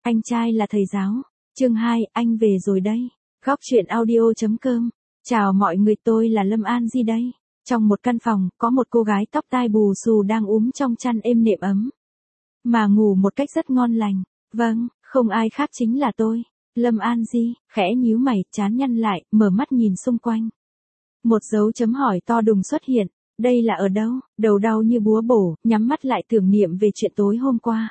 Anh trai là thầy giáo. Chương 2, anh về rồi đây. Góc truyện audio.com. Chào mọi người, tôi là Lâm An Di đây. Trong một căn phòng, có một cô gái tóc tai bù xù đang úm trong chăn êm nệm ấm. Mà ngủ một cách rất ngon lành. Vâng, không ai khác chính là tôi. Lâm An Di, khẽ nhíu mày, trán nhăn lại, mở mắt nhìn xung quanh. Một dấu chấm hỏi to đùng xuất hiện. Đây là ở đâu? Đầu đau như búa bổ, nhắm mắt lại tưởng niệm về chuyện tối hôm qua.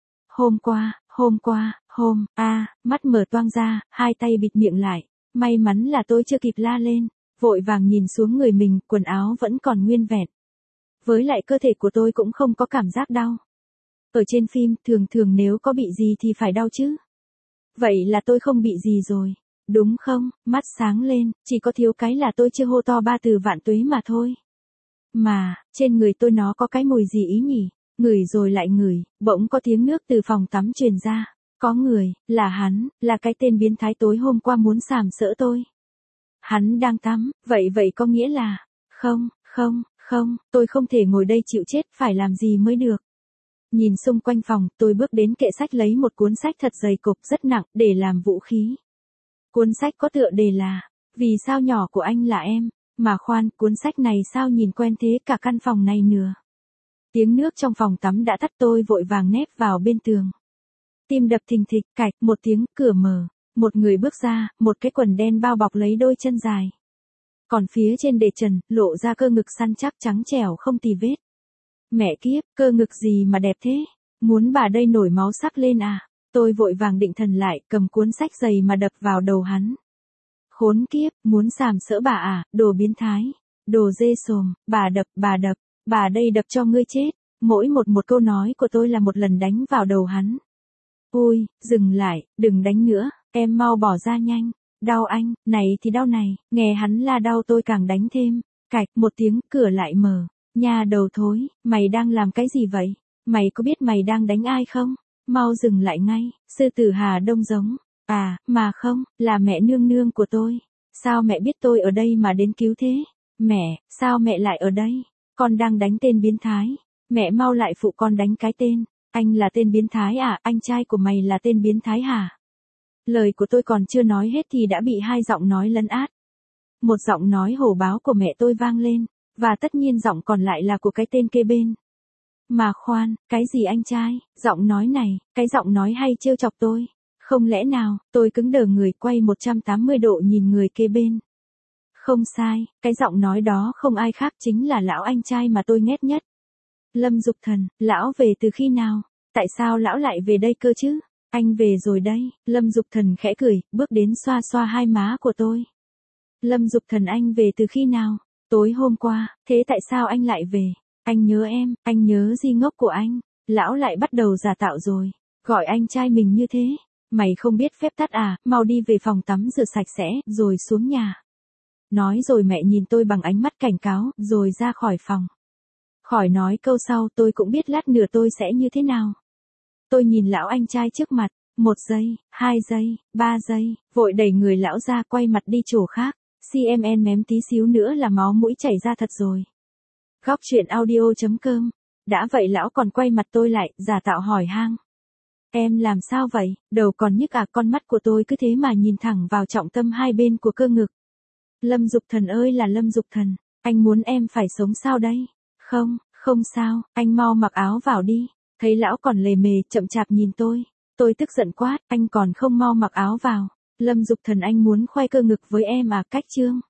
Mắt mở toang ra, hai tay bịt miệng lại. May mắn là tôi chưa kịp la lên, vội vàng nhìn xuống người mình, quần áo vẫn còn nguyên vẹn. Với lại cơ thể của tôi cũng không có cảm giác đau. Ở trên phim, thường nếu có bị gì thì phải đau chứ. Vậy là tôi không bị gì rồi, đúng không? Mắt sáng lên, chỉ có thiếu cái là tôi chưa hô to ba từ vạn tuế mà thôi. Mà, trên người tôi nó có cái mùi gì ý nhỉ? Ngửi rồi lại ngửi, bỗng có tiếng nước từ phòng tắm truyền ra. Có người, là hắn, là cái tên biến thái tối hôm qua muốn sàm sỡ tôi. Hắn đang tắm, vậy có nghĩa là, không, tôi không thể ngồi đây chịu chết, phải làm gì mới được. Nhìn xung quanh phòng, tôi bước đến kệ sách lấy một cuốn sách thật dày cộp rất nặng, để làm vũ khí. Cuốn sách có tựa đề là, Vì sao nhỏ của anh là em, mà khoan, cuốn sách này sao nhìn quen thế, cả căn phòng này nữa. Tiếng nước trong phòng tắm đã tắt, tôi vội vàng nép vào bên tường. Tim đập thình thịch, cạch, một tiếng, cửa mở. Một người bước ra, một cái quần đen bao bọc lấy đôi chân dài. Còn phía trên đề trần, lộ ra cơ ngực săn chắc trắng trẻo không tì vết. Mẹ kiếp, cơ ngực gì mà đẹp thế? Muốn bà đây nổi máu sắc lên à? Tôi vội vàng định thần lại, cầm cuốn sách dày mà đập vào đầu hắn. Khốn kiếp, muốn sàm sỡ bà à, đồ biến thái. Đồ dê sồm, bà đập, bà đây đập cho ngươi chết. Mỗi một câu nói của tôi là một lần đánh vào đầu hắn. Ôi, dừng lại, đừng đánh nữa, em mau bỏ ra nhanh. Đau anh, này thì đau này, nghe hắn la đau tôi càng đánh thêm. Cạch, một tiếng, cửa lại mở. Nhà đầu thối, mày đang làm cái gì vậy? Mày có biết mày đang đánh ai không? Mau dừng lại ngay, sư tử Hà Đông giống. À, mà không, là mẹ nương của tôi. Sao mẹ biết tôi ở đây mà đến cứu thế? Mẹ, sao mẹ lại ở đây? Con đang đánh tên biến thái. Mẹ mau lại phụ con đánh cái tên. Anh là tên biến thái à, anh trai của mày là tên biến thái hả? Lời của tôi còn chưa nói hết thì đã bị hai giọng nói lấn át. Một giọng nói hổ báo của mẹ tôi vang lên, và tất nhiên giọng còn lại là của cái tên kế bên. Mà khoan, cái gì anh trai? Giọng nói này, cái giọng nói hay trêu chọc tôi? Không lẽ nào? Tôi cứng đờ người, quay 180 độ nhìn người kế bên. Không sai, cái giọng nói đó không ai khác chính là lão anh trai mà tôi ghét nhất. Lâm Dục Thần, lão về từ khi nào? Tại sao lão lại về đây cơ chứ? Anh về rồi đây. Lâm Dục Thần khẽ cười, bước đến xoa xoa hai má của tôi. Lâm Dục Thần, anh về từ khi nào? Tối hôm qua. Thế tại sao anh lại về? Anh nhớ em, anh nhớ Di ngốc của anh. Lão lại bắt đầu giả tạo rồi. Gọi anh trai mình như thế. Mày không biết phép tắc à, mau đi về phòng tắm rửa sạch sẽ, rồi xuống nhà. Nói rồi mẹ nhìn tôi bằng ánh mắt cảnh cáo, rồi ra khỏi phòng. Khỏi nói câu sau, tôi cũng biết lát nữa tôi sẽ như thế nào. Tôi nhìn lão anh trai trước mặt, 1 giây, 2 giây, 3 giây, vội đẩy người lão ra, quay mặt đi chỗ khác. CMN mém tí xíu nữa là máu mũi chảy ra thật rồi. Góc truyện audio.com. Đã vậy lão còn quay mặt tôi lại, giả tạo hỏi han. Em làm sao vậy, đầu còn nhức à? Con mắt của tôi cứ thế mà nhìn thẳng vào trọng tâm hai bên của cơ ngực. Lâm Dục Thần ơi là Lâm Dục Thần, anh muốn em phải sống sao đây? Không sao, anh mau mặc áo vào đi. Thấy lão còn lề mề, chậm chạp nhìn tôi tức giận quát, anh còn không mau mặc áo vào. Lâm Dục Thần, anh muốn khoe cơ ngực với em à? Cách chương.